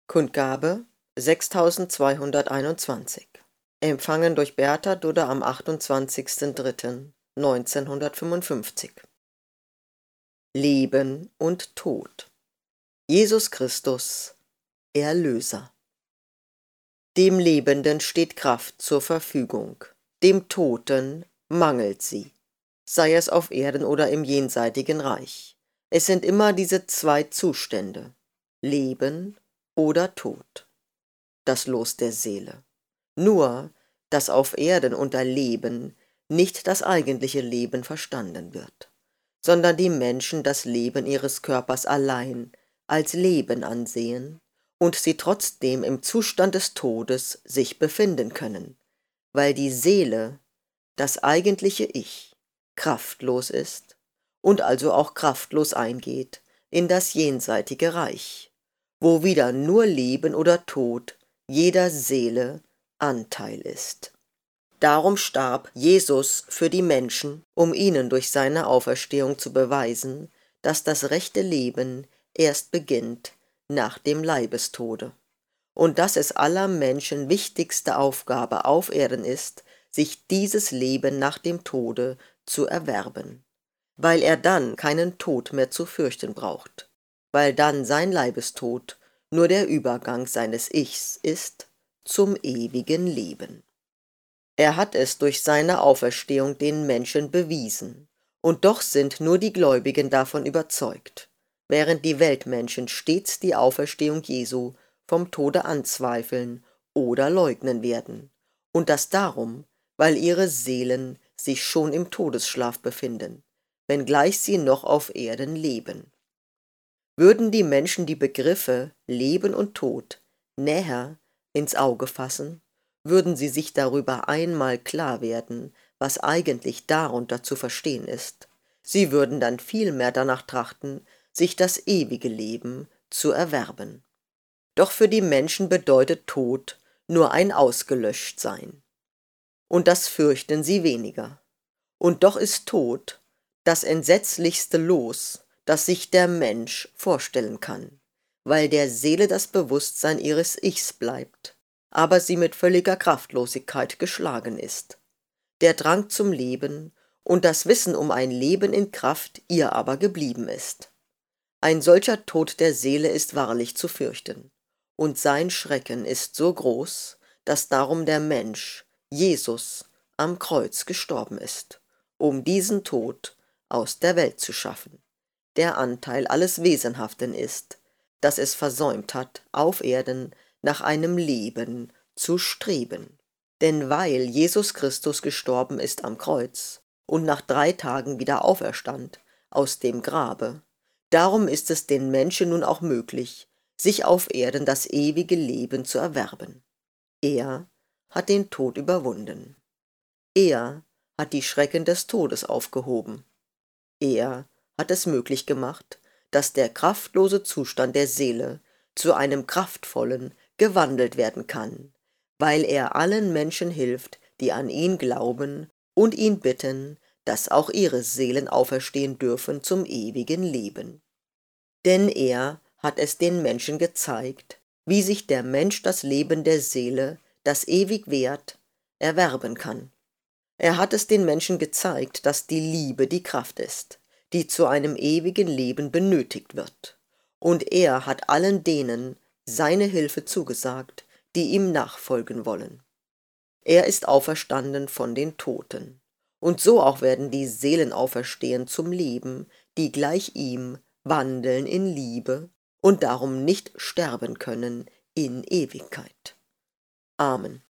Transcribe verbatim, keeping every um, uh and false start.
Kundgabe sechstausendzweihunderteinundzwanzig. Empfangen durch Bertha Dudde am achtundzwanzigsten dritten neunzehnhundertfünfundfünfzig. Leben und Tod. Jesus Christus, Erlöser. Dem Lebenden steht Kraft zur Verfügung, dem Toten mangelt sie, sei es auf Erden oder im jenseitigen Reich. Es sind immer diese zwei Zustände, Leben oder Tod, das Los der Seele. Nur, dass auf Erden unter Leben nicht das eigentliche Leben verstanden wird, sondern die Menschen das Leben ihres Körpers allein als Leben ansehen und sie trotzdem im Zustand des Todes sich befinden können, weil die Seele, das eigentliche Ich, kraftlos ist und also auch kraftlos eingeht in das jenseitige Reich, wo wieder nur Leben oder Tod jeder Seele Anteil ist. Darum starb Jesus für die Menschen, um ihnen durch seine Auferstehung zu beweisen, dass das rechte Leben erst beginnt nach dem Leibestode und dass es aller Menschen wichtigste Aufgabe auf Erden ist, sich dieses Leben nach dem Tode zu erwerben, weil er dann keinen Tod mehr zu fürchten braucht, weil dann sein Leibestod nur der Übergang seines Ichs ist zum ewigen Leben. Er hat es durch seine Auferstehung den Menschen bewiesen, und doch sind nur die Gläubigen davon überzeugt, während die Weltmenschen stets die Auferstehung Jesu vom Tode anzweifeln oder leugnen werden, und das darum, weil ihre Seelen sich schon im Todesschlaf befinden, wenngleich sie noch auf Erden leben. Würden die Menschen die Begriffe Leben und Tod näher ins Auge fassen, würden sie sich darüber einmal klar werden, was eigentlich darunter zu verstehen ist. Sie würden dann viel mehr danach trachten, sich das ewige Leben zu erwerben. Doch für die Menschen bedeutet Tod nur ein Ausgelöschtsein. Und das fürchten sie weniger. Und doch ist Tod das entsetzlichste Los, das sich der Mensch vorstellen kann, weil der Seele das Bewusstsein ihres Ichs bleibt, aber sie mit völliger Kraftlosigkeit geschlagen ist. Der Drang zum Leben und das Wissen um ein Leben in Kraft ihr aber geblieben ist. Ein solcher Tod der Seele ist wahrlich zu fürchten, und sein Schrecken ist so groß, dass darum der Mensch, Jesus, am Kreuz gestorben ist, um diesen Tod aus der Welt zu schaffen, der Anteil alles Wesenhaften ist, das es versäumt hat, auf Erden nach einem Leben zu streben. Denn weil Jesus Christus gestorben ist am Kreuz und nach drei Tagen wieder auferstand aus dem Grabe, darum ist es den Menschen nun auch möglich, sich auf Erden das ewige Leben zu erwerben. Er hat den Tod überwunden. Er hat die Schrecken des Todes aufgehoben. Er hat es möglich gemacht, dass der kraftlose Zustand der Seele zu einem kraftvollen gewandelt werden kann, weil er allen Menschen hilft, die an ihn glauben und ihn bitten, dass auch ihre Seelen auferstehen dürfen zum ewigen Leben. Denn er hat es den Menschen gezeigt, wie sich der Mensch das Leben der Seele, das ewig währt, erwerben kann. Er hat es den Menschen gezeigt, dass die Liebe die Kraft ist, die zu einem ewigen Leben benötigt wird. Und er hat allen denen seine Hilfe zugesagt, die ihm nachfolgen wollen. Er ist auferstanden von den Toten. Und so auch werden die Seelen auferstehen zum Leben, die gleich ihm wandeln in Liebe und darum nicht sterben können in Ewigkeit. Amen.